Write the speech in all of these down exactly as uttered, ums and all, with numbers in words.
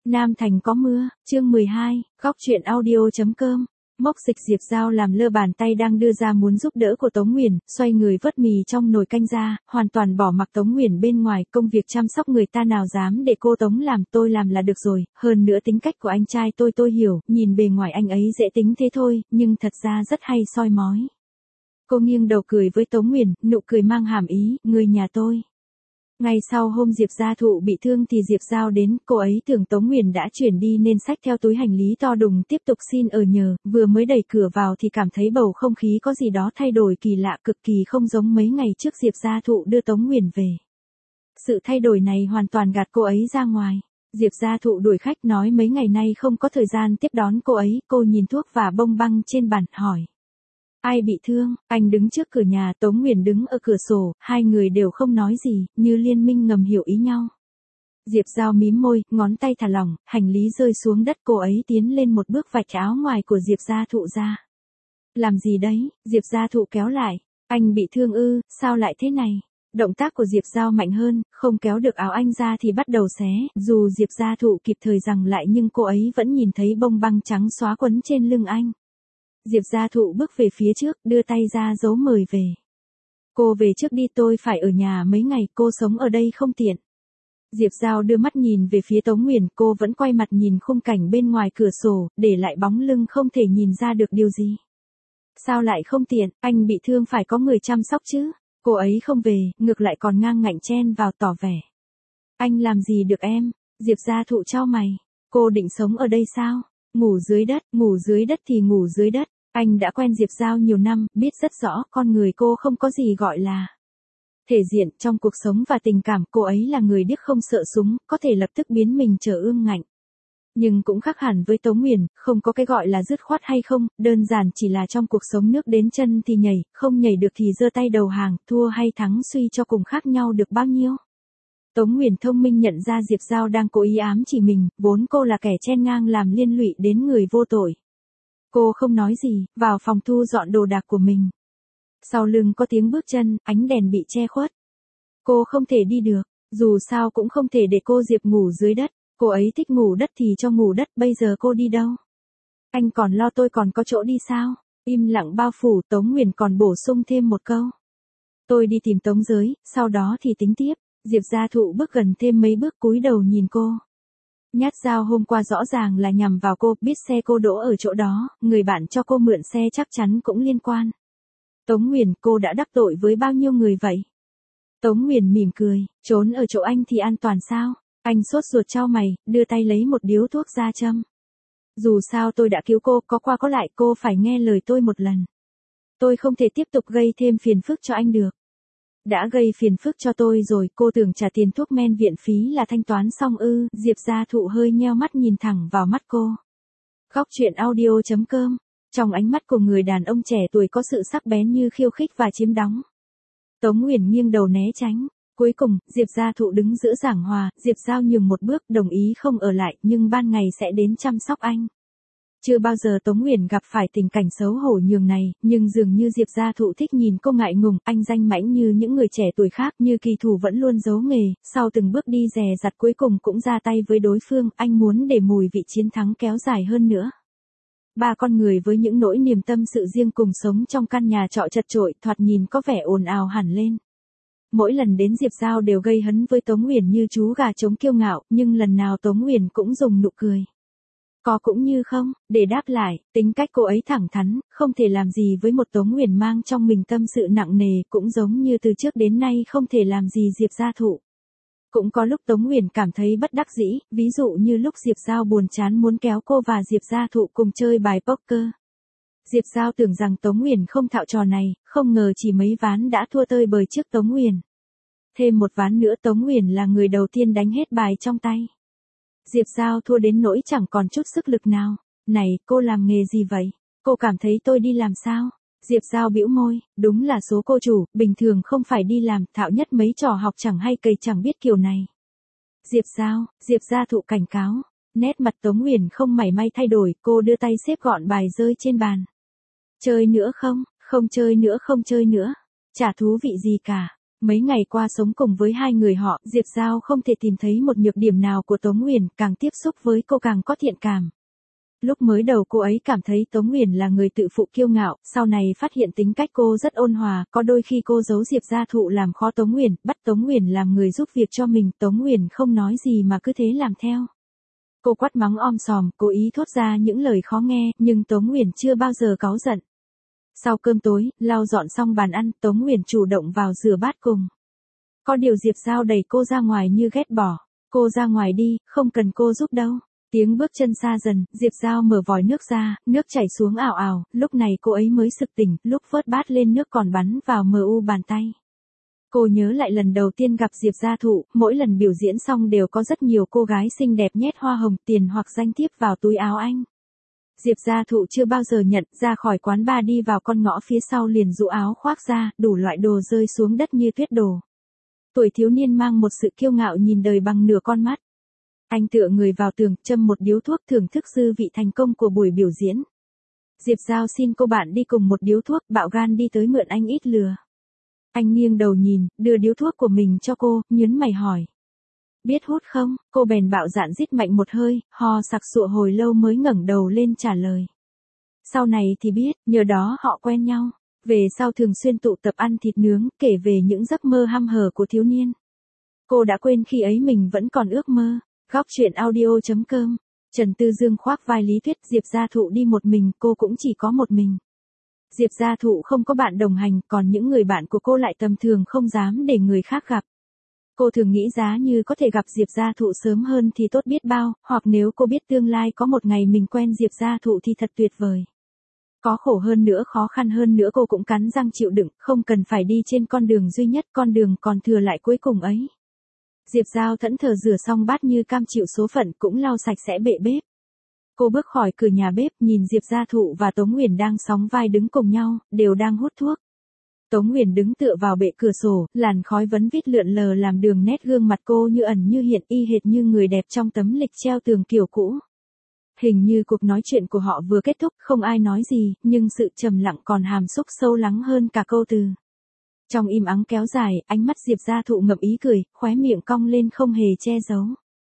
Nam Thành có mưa, chương mười hai, góc truyện audio chấm com. Mốc Dịch Diệp Giao làm lơ bàn tay đang đưa ra muốn giúp đỡ của Tống Nguyền, xoay người vớt mì trong nồi canh ra, hoàn toàn bỏ mặc Tống Nguyền bên ngoài, công việc chăm sóc người ta nào dám để cô Tống làm, tôi làm là được rồi, hơn nữa tính cách của anh trai tôi tôi hiểu, nhìn bề ngoài anh ấy dễ tính thế thôi, nhưng thật ra rất hay soi mói. Cô nghiêng đầu cười với Tống Nguyền, nụ cười mang hàm ý, người nhà tôi. Ngay sau hôm Diệp Gia Thụ bị thương thì Diệp Giao đến, cô ấy tưởng Tống Nguyền đã chuyển đi nên xách theo túi hành lý to đùng tiếp tục xin ở nhờ, vừa mới đẩy cửa vào thì cảm thấy bầu không khí có gì đó thay đổi kỳ lạ, cực kỳ không giống mấy ngày trước Diệp Gia Thụ đưa Tống Nguyền về. Sự thay đổi này hoàn toàn gạt cô ấy ra ngoài. Diệp Gia Thụ đuổi khách nói mấy ngày nay không có thời gian tiếp đón cô ấy, cô nhìn thuốc và bông băng trên bàn, hỏi. Ai bị thương? Anh đứng trước cửa nhà, Tống Nguyền đứng ở cửa sổ, hai người đều không nói gì, như liên minh ngầm hiểu ý nhau. Diệp Giao mím môi, ngón tay thả lỏng, hành lý rơi xuống đất, cô ấy tiến lên một bước vạch áo ngoài của Diệp Gia Thụ ra. Làm gì đấy? Diệp Gia Thụ kéo lại. Anh bị thương ư, sao lại thế này? Động tác của Diệp Giao mạnh hơn, không kéo được áo anh ra thì bắt đầu xé, dù Diệp Gia Thụ kịp thời giằng lại nhưng cô ấy vẫn nhìn thấy bông băng trắng xóa quấn trên lưng anh. Diệp Gia Thụ bước về phía trước, đưa tay ra dấu mời về. Cô về trước đi, tôi phải ở nhà mấy ngày, cô sống ở đây không tiện. Diệp Giao đưa mắt nhìn về phía Tống Nguyền, cô vẫn quay mặt nhìn khung cảnh bên ngoài cửa sổ, để lại bóng lưng không thể nhìn ra được điều gì. Sao lại không tiện, anh bị thương phải có người chăm sóc chứ. Cô ấy không về, ngược lại còn ngang ngạnh chen vào tỏ vẻ. Anh làm gì được em? Diệp Gia Thụ chau mày. Cô định sống ở đây sao? Ngủ dưới đất, ngủ dưới đất thì ngủ dưới đất. Anh đã quen Diệp Giao nhiều năm, biết rất rõ con người cô không có gì gọi là thể diện. Trong cuộc sống và tình cảm, cô ấy là người điếc không sợ súng, có thể lập tức biến mình trở ương ngạnh. Nhưng cũng khác hẳn với Tống Nguyền, không có cái gọi là dứt khoát hay không, đơn giản chỉ là trong cuộc sống nước đến chân thì nhảy, không nhảy được thì giơ tay đầu hàng, thua hay thắng suy cho cùng khác nhau được bao nhiêu. Tống Nguyền thông minh nhận ra Diệp Giao đang cố ý ám chỉ mình, vốn cô là kẻ chen ngang làm liên lụy đến người vô tội. Cô không nói gì, vào phòng thu dọn đồ đạc của mình. Sau lưng có tiếng bước chân, ánh đèn bị che khuất. Cô không thể đi được, dù sao cũng không thể để cô Diệp ngủ dưới đất. Cô ấy thích ngủ đất thì cho ngủ đất, bây giờ cô đi đâu? Anh còn lo tôi còn có chỗ đi sao? Im lặng bao phủ, Tống Nguyền còn bổ sung thêm một câu. Tôi đi tìm Tống Giới, sau đó thì tính tiếp. Diệp Gia Thụ bước gần thêm mấy bước, cúi đầu nhìn cô. Nhát dao hôm qua rõ ràng là nhằm vào cô, biết xe cô đỗ ở chỗ đó, người bạn cho cô mượn xe chắc chắn cũng liên quan. Tống Nguyền, cô đã đắc tội với bao nhiêu người vậy? Tống Nguyền mỉm cười, trốn ở chỗ anh thì an toàn sao? Anh sốt ruột chau mày, đưa tay lấy một điếu thuốc ra châm. Dù sao tôi đã cứu cô, có qua có lại, cô phải nghe lời tôi một lần. Tôi không thể tiếp tục gây thêm phiền phức cho anh được. Đã gây phiền phức cho tôi rồi, cô tưởng trả tiền thuốc men viện phí là thanh toán xong ư? Diệp Gia Thụ hơi nheo mắt nhìn thẳng vào mắt cô. Góc truyện audio chấm com. Trong ánh mắt của người đàn ông trẻ tuổi có sự sắc bén như khiêu khích và chiếm đóng. Tống Nguyền nghiêng đầu né tránh. Cuối cùng, Diệp Gia Thụ đứng giữa giảng hòa, Diệp Giao nhường một bước, đồng ý không ở lại, nhưng ban ngày sẽ đến chăm sóc anh. Chưa bao giờ Tống Nguyền gặp phải tình cảnh xấu hổ nhường này, nhưng dường như Diệp Gia Thụ thích nhìn cô ngại ngùng, anh danh mãnh như những người trẻ tuổi khác, như kỳ thủ vẫn luôn giấu nghề, sau từng bước đi dè dặt cuối cùng cũng ra tay với đối phương, anh muốn để mùi vị chiến thắng kéo dài hơn nữa. Ba con người với những nỗi niềm tâm sự riêng cùng sống trong căn nhà trọ chật chội, thoạt nhìn có vẻ ồn ào hẳn lên. Mỗi lần đến Diệp Giao đều gây hấn với Tống Nguyền như chú gà trống kiêu ngạo, nhưng lần nào Tống Nguyền cũng dùng nụ cười. Có cũng như không, để đáp lại, tính cách cô ấy thẳng thắn, không thể làm gì với một Tống Nguyền mang trong mình tâm sự nặng nề, cũng giống như từ trước đến nay không thể làm gì Diệp Gia Thụ. Cũng có lúc Tống Nguyền cảm thấy bất đắc dĩ, ví dụ như lúc Diệp Giao buồn chán muốn kéo cô và Diệp Gia Thụ cùng chơi bài poker. Diệp Giao tưởng rằng Tống Nguyền không thạo trò này, không ngờ chỉ mấy ván đã thua tơi bời trước Tống Nguyền. Thêm một ván nữa Tống Nguyền là người đầu tiên đánh hết bài trong tay. Diệp Giao thua đến nỗi chẳng còn chút sức lực nào. Này, cô làm nghề gì vậy? Cô cảm thấy tôi đi làm sao? Diệp Giao bĩu môi, đúng là số cô chủ, bình thường không phải đi làm, thạo nhất mấy trò học chẳng hay cầy chẳng biết kiểu này. Diệp Giao, Diệp Gia Thụ cảnh cáo. Nét mặt Tống Nguyền không mảy may thay đổi, cô đưa tay xếp gọn bài rơi trên bàn. Chơi nữa không? Không chơi nữa, không chơi nữa. Chả thú vị gì cả. Mấy ngày qua sống cùng với hai người họ, Diệp Giao không thể tìm thấy một nhược điểm nào của Tống Nguyền, càng tiếp xúc với cô càng có thiện cảm. Lúc mới đầu cô ấy cảm thấy Tống Nguyền là người tự phụ kiêu ngạo, sau này phát hiện tính cách cô rất ôn hòa, có đôi khi cô giấu Diệp Gia Thụ làm khó Tống Nguyền, bắt Tống Nguyền làm người giúp việc cho mình, Tống Nguyền không nói gì mà cứ thế làm theo. Cô quát mắng om sòm, cố ý thốt ra những lời khó nghe, nhưng Tống Nguyền chưa bao giờ cáu giận. Sau cơm tối, lau dọn xong bàn ăn, Tống Nguyền chủ động vào rửa bát cùng. Có điều Diệp Giao đẩy cô ra ngoài như ghét bỏ. Cô ra ngoài đi, không cần cô giúp đâu. Tiếng bước chân xa dần, Diệp Giao mở vòi nước ra, nước chảy xuống ào ào, lúc này cô ấy mới sực tỉnh, lúc vớt bát lên nước còn bắn vào mờ u bàn tay. Cô nhớ lại lần đầu tiên gặp Diệp Gia Thụ, mỗi lần biểu diễn xong đều có rất nhiều cô gái xinh đẹp nhét hoa hồng, tiền hoặc danh thiếp vào túi áo anh. Diệp Gia Thụ chưa bao giờ nhận, ra khỏi quán bar đi vào con ngõ phía sau liền rũ áo khoác ra, đủ loại đồ rơi xuống đất như tuyết đổ. Tuổi thiếu niên mang một sự kiêu ngạo nhìn đời bằng nửa con mắt. Anh tựa người vào tường, châm một điếu thuốc thưởng thức dư vị thành công của buổi biểu diễn. Diệp Giao xin cô bạn đi cùng một điếu thuốc, bạo gan đi tới mượn anh ít lừa. Anh nghiêng đầu nhìn, đưa điếu thuốc của mình cho cô, nhớn mày hỏi. Biết hút không? Cô bèn bạo dạn rít mạnh một hơi, ho sặc sụa hồi lâu mới ngẩng đầu lên trả lời. Sau này thì biết, nhờ đó họ quen nhau. Về sau thường xuyên tụ tập ăn thịt nướng, kể về những giấc mơ hăm hở của thiếu niên. Cô đã quên khi ấy mình vẫn còn ước mơ. Góc truyện audio chấm com. Trần Tư Dương khoác vai lý thuyết, Diệp Gia Thụ đi một mình, cô cũng chỉ có một mình. Diệp Gia Thụ không có bạn đồng hành, còn những người bạn của cô lại tầm thường không dám để người khác gặp. Cô thường nghĩ giá như có thể gặp Diệp Gia Thụ sớm hơn thì tốt biết bao, hoặc nếu cô biết tương lai có một ngày mình quen Diệp Gia Thụ thì thật tuyệt vời. Có khổ hơn nữa, khó khăn hơn nữa cô cũng cắn răng chịu đựng, không cần phải đi trên con đường duy nhất, con đường còn thừa lại cuối cùng ấy. Diệp Giao thẫn thờ rửa xong bát như cam chịu số phận, cũng lau sạch sẽ bệ bếp. Cô bước khỏi cửa nhà bếp, nhìn Diệp Gia Thụ và Tống Nguyền đang sóng vai đứng cùng nhau, đều đang hút thuốc. Tống Nguyền đứng tựa vào bệ cửa sổ, làn khói vấn vít lượn lờ làm đường nét gương mặt cô như ẩn như hiện, y hệt như người đẹp trong tấm lịch treo tường kiểu cũ. Hình như cuộc nói chuyện của họ vừa kết thúc, không ai nói gì, nhưng sự trầm lặng còn hàm xúc sâu lắng hơn cả câu từ. Trong im ắng kéo dài, ánh mắt Diệp Gia Thụ ngậm ý cười, khóe miệng cong lên không hề che giấu.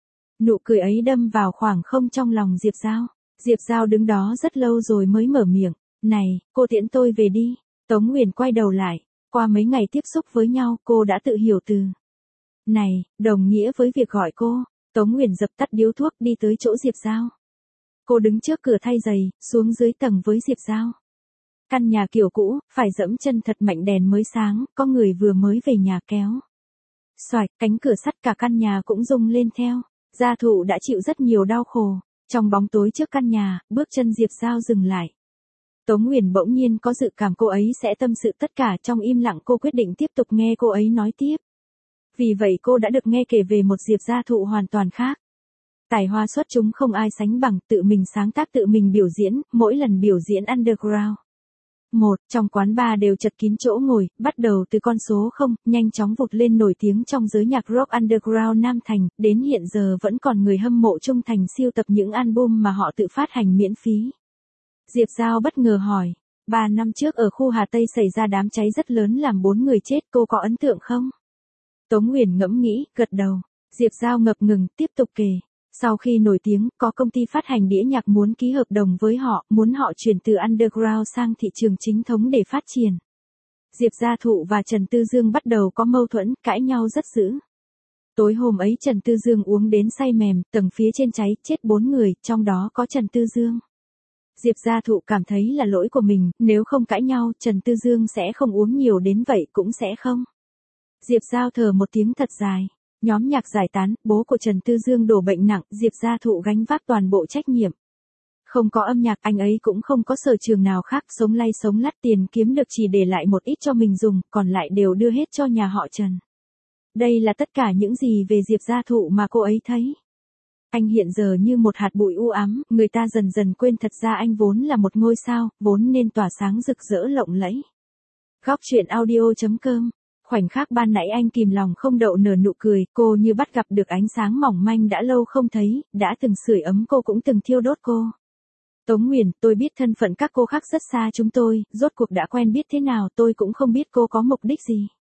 Nụ cười ấy đâm vào khoảng không trong lòng Diệp Giao. Diệp Giao đứng đó rất lâu rồi mới mở miệng. Này, cô tiễn tôi về đi. Tống Nguyền quay đầu lại. Qua mấy ngày tiếp xúc với nhau, cô đã tự hiểu từ này, đồng nghĩa với việc gọi cô. Tống Nguyền dập tắt điếu thuốc đi tới chỗ Diệp Giao. Cô đứng trước cửa thay giày, xuống dưới tầng với Diệp Giao. Căn nhà kiểu cũ, phải dẫm chân thật mạnh, đèn mới sáng, có người vừa mới về nhà kéo. Xoạch, cánh cửa sắt cả căn nhà cũng rung lên theo. Gia Thụ đã chịu rất nhiều đau khổ. Trong bóng tối trước căn nhà, bước chân Diệp Giao dừng lại. Tống Nguyền bỗng nhiên có dự cảm cô ấy sẽ tâm sự tất cả, trong im lặng cô quyết định tiếp tục nghe cô ấy nói tiếp. Vì vậy cô đã được nghe kể về một Diệp Gia Thụ hoàn toàn khác. Tài hoa xuất chúng không ai sánh bằng, tự mình sáng tác tự mình biểu diễn, mỗi lần biểu diễn underground. Một, trong quán bar đều chật kín chỗ ngồi, bắt đầu từ con số không, nhanh chóng vụt lên nổi tiếng trong giới nhạc rock underground Nam Thành, đến hiện giờ vẫn còn người hâm mộ trung thành siêu tập những album mà họ tự phát hành miễn phí. Diệp Giao bất ngờ hỏi, ba năm trước ở khu Hà Tây xảy ra đám cháy rất lớn làm bốn người chết, cô có ấn tượng không? Tống Nguyền ngẫm nghĩ, gật đầu. Diệp Giao ngập ngừng, tiếp tục kể. Sau khi nổi tiếng, có công ty phát hành đĩa nhạc muốn ký hợp đồng với họ, muốn họ chuyển từ underground sang thị trường chính thống để phát triển. Diệp Gia Thụ và Trần Tư Dương bắt đầu có mâu thuẫn, cãi nhau rất dữ. Tối hôm ấy Trần Tư Dương uống đến say mềm, tầng phía trên cháy, chết bốn người, trong đó có Trần Tư Dương. Diệp Gia Thụ cảm thấy là lỗi của mình, nếu không cãi nhau, Trần Tư Dương sẽ không uống nhiều đến vậy, cũng sẽ không. Diệp Giao thở một tiếng thật dài. Nhóm nhạc giải tán, bố của Trần Tư Dương đổ bệnh nặng, Diệp Gia Thụ gánh vác toàn bộ trách nhiệm. Không có âm nhạc, anh ấy cũng không có sở trường nào khác, sống lay sống lắt, tiền kiếm được chỉ để lại một ít cho mình dùng, còn lại đều đưa hết cho nhà họ Trần. Đây là tất cả những gì về Diệp Gia Thụ mà cô ấy thấy. Anh hiện giờ như một hạt bụi u ám, người ta dần dần quên thật ra anh vốn là một ngôi sao, vốn nên tỏa sáng rực rỡ lộng lẫy. Góc truyện audio chấm com. Khoảnh khắc ban nãy anh kìm lòng không đậu nở nụ cười, cô như bắt gặp được ánh sáng mỏng manh đã lâu không thấy, đã từng sưởi ấm cô cũng từng thiêu đốt cô. Tống Nguyền, tôi biết thân phận các cô khác rất xa chúng tôi, rốt cuộc đã quen biết thế nào tôi cũng không biết cô có mục đích gì.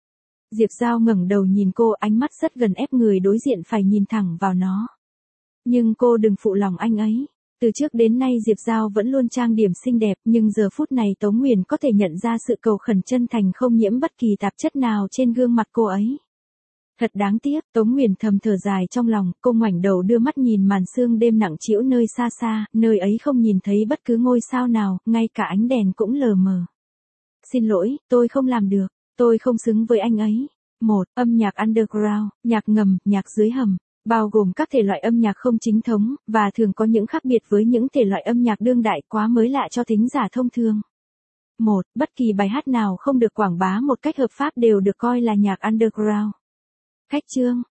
Diệp Giao ngẩng đầu nhìn cô, ánh mắt rất gần ép người đối diện phải nhìn thẳng vào nó. Nhưng cô đừng phụ lòng anh ấy. Từ trước đến nay Diệp Giao vẫn luôn trang điểm xinh đẹp, nhưng giờ phút này Tống Nguyền có thể nhận ra sự cầu khẩn chân thành không nhiễm bất kỳ tạp chất nào trên gương mặt cô ấy. Thật đáng tiếc, Tống Nguyền thầm thở dài trong lòng, cô ngoảnh đầu đưa mắt nhìn màn sương đêm nặng trĩu nơi xa xa, nơi ấy không nhìn thấy bất cứ ngôi sao nào, ngay cả ánh đèn cũng lờ mờ. Xin lỗi, tôi không làm được, tôi không xứng với anh ấy. Một, âm nhạc underground, nhạc ngầm, nhạc dưới hầm, bao gồm các thể loại âm nhạc không chính thống, và thường có những khác biệt với những thể loại âm nhạc đương đại quá mới lạ cho thính giả thông thường. Một, bất kỳ bài hát nào không được quảng bá một cách hợp pháp đều được coi là nhạc underground. Khách chương